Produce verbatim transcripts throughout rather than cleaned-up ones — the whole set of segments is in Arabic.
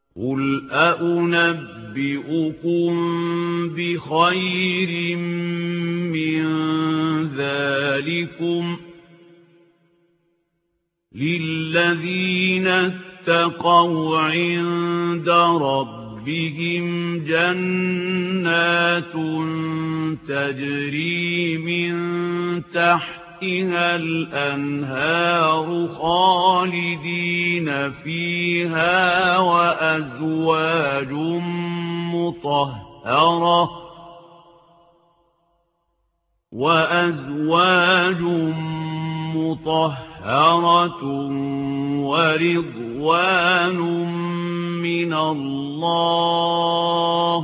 قُلْ أَؤُنَبِّئُكُم بِخَيْرٍ مِّن ذَٰلِكُمْ لِلَّذِينَ اتَّقَوْا عِندَ رَبِّهِمْ جَنَّاتٌ تَجْرِي مِن تَحْتِهَا الْأَنْهَارُ خَالِدِينَ فِيهَا وَأَزْوَاجٌ مُّطَهَّرَةٌ وَأَزْوَاجٌ مُّطَهَّرَةٌ وَرِضْوَانٌ مِّنَ اللَّهِ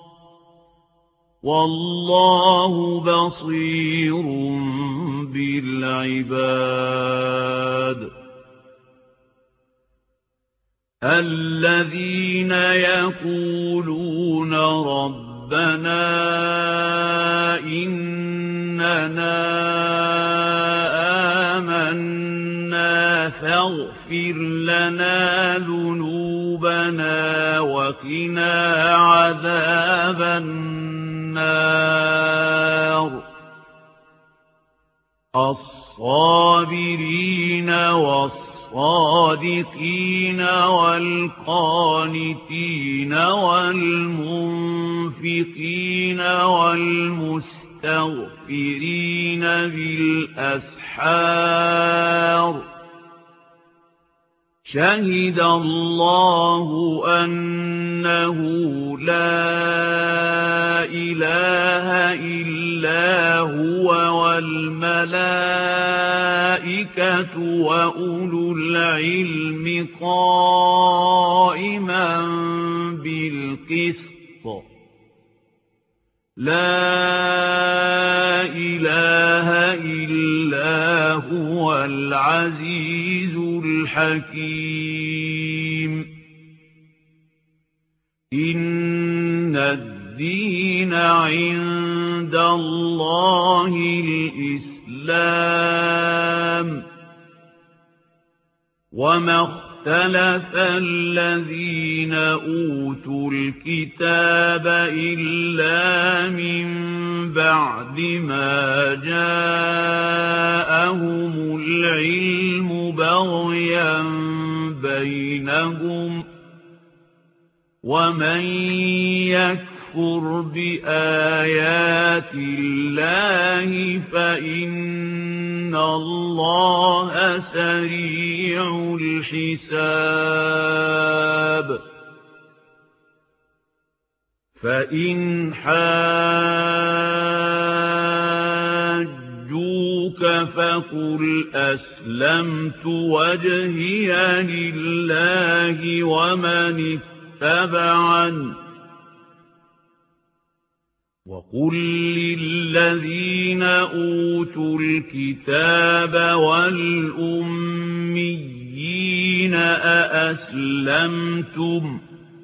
وَاللَّهُ بَصِيرٌ بِالْعِبَادِ الَّذِينَ يَقُولُونَ رَبَّنَا إِنَّنَا آمَنَّا فاغفر لنا ذنوبنا وقنا عذاب النار الصابرين والصادقين والقانتين والمنفقين والمستغفرين بالأسحار شهد الله أنه لا إله إلا هو والملائكة وأولو العلم قائما بالقسط لا إله إلا هو العزيز الحكيم إن الدين عند الله الإسلام وما اختلف الذين أوتوا الكتاب إلا من بعد ما جاءهم العلم بغيا بينهم ومن يكفر بآيات الله فإن الله سريع الحساب فإن حاجوك فقل أسلمت وجهي لله ومن اتبعني وقل للذين أوتوا الكتاب والأميين أأسلمتم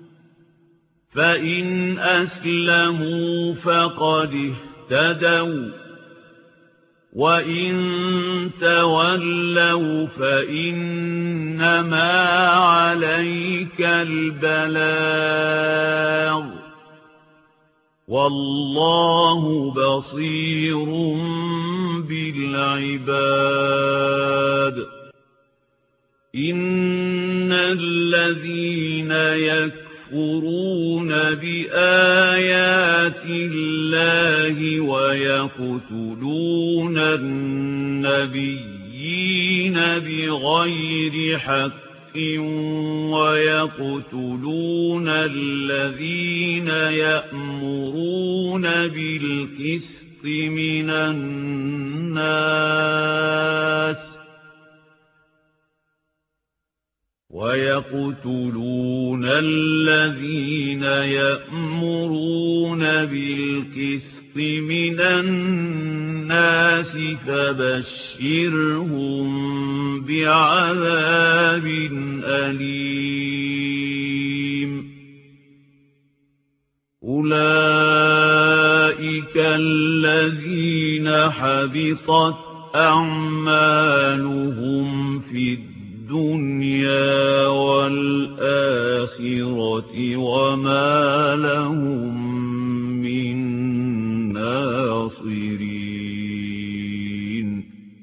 فإن أسلموا فقد اهتدوا وإن تولوا فإنما عليك البلاغ والله بصير بالعباد إن الذين يكفرون بآيات الله ويقتلون النبيين بغير حق ويقتلون الذين يأمرون بالقسط من الناس ويقتلون الذين يأمرون بالقسط من الناس فبشرهم بعذاب أليم أولئك الذين حبطت أعمالهم في الدنيا والآخرة الْآخِرَةِ وَمَا لَهُم مِّن نَّاصِرِينَ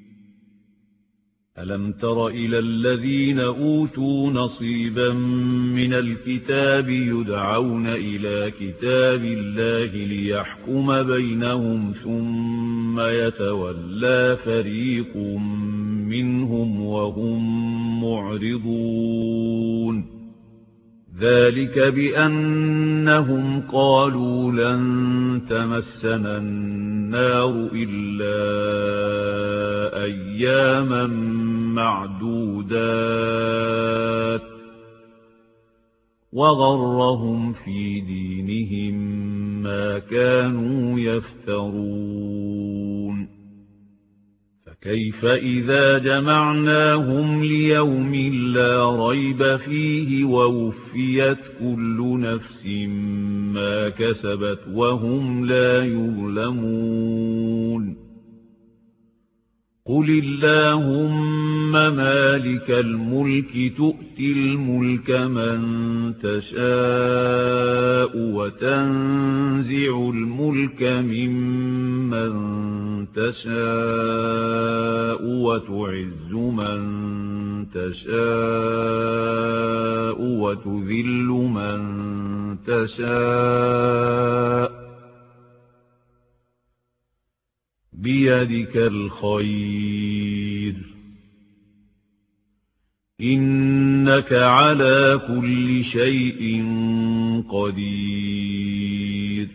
أَلَمْ تَرَ إِلَى الَّذِينَ أُوتُوا نَصِيبًا مِنَ الْكِتَابِ يُدْعَوْنَ إِلَى كِتَابِ اللَّهِ لِيَحْكُمَ بَيْنَهُمْ ثُمَّ يَتَوَلَّى فَرِيقٌ مِّنْهُمْ وَهُمْ مُعْرِضُونَ ذَلِكَ بِأَنَّهُمْ قَالُوا لَن تَمَسَّنَا النَّارُ إِلَّا أَيَّامًا مَّعْدُودَاتٍ وَغَرَّهُمْ فِي دِينِهِم مَّا كَانُوا يَفْتَرُونَ فكيف إذا جمعناهم ليوم لا ريب فيه ووفيت كل نفس ما كسبت وهم لا يظلمون قل اللهم مالك الملك تؤتي الملك من تشاء وتنزع الملك ممن تشاء وتعز من تشاء وتذل من تشاء بيدك الخير إنك على كل شيء قدير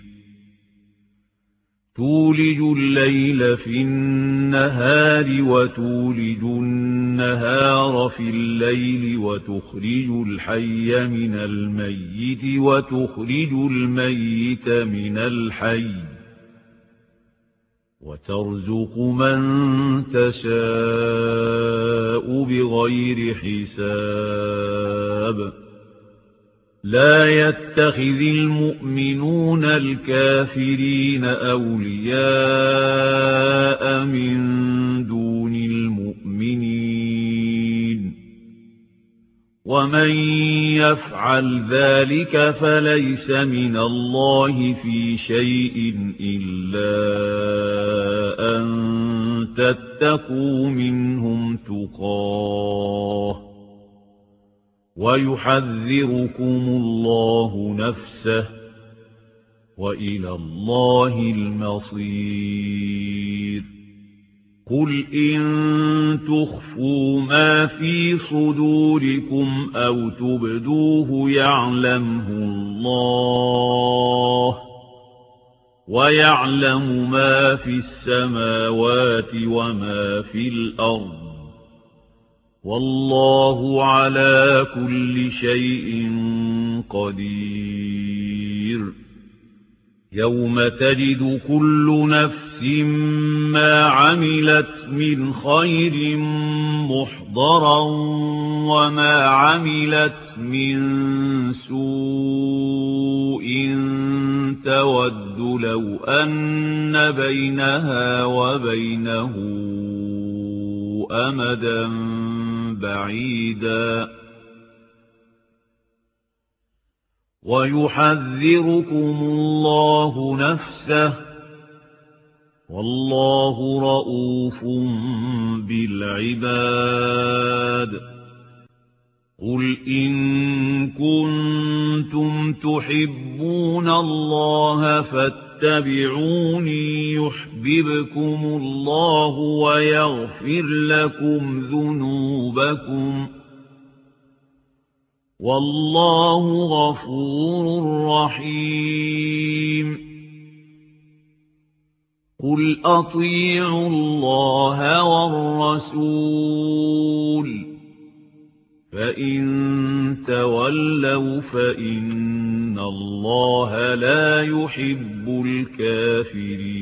تولج الليل في النهار وتولج النهار في الليل وتخرج الحي من الميت وتخرج الميت من الحي وترزق من تشاء بغير حساب لا يتخذ المؤمنون الكافرين أولياء من دون المؤمنين ومن يفعل ذلك فليس من الله في شيء إلا أن تتقوا منهم تقاه ويحذركم الله نفسه وإلى الله المصير قل إن تخفوا ما في صدوركم أو تبدوه يعلمه الله ويعلم ما في السماوات وما في الأرض والله على كل شيء قدير يوم تجد كل نفس ما عملت من خير محضرا وما عملت من سوء تود لو أن بينها وبينه أمدا بعيدا ويحذركم الله نفسه والله رؤوف بالعباد قل إن كنتم تحبون الله فاتبعوني يحببكم الله ويغفر لكم ذنوبكم والله غفور رحيم قل أطيعوا الله والرسول فإن تولوا فإن الله لا يحب الكافرين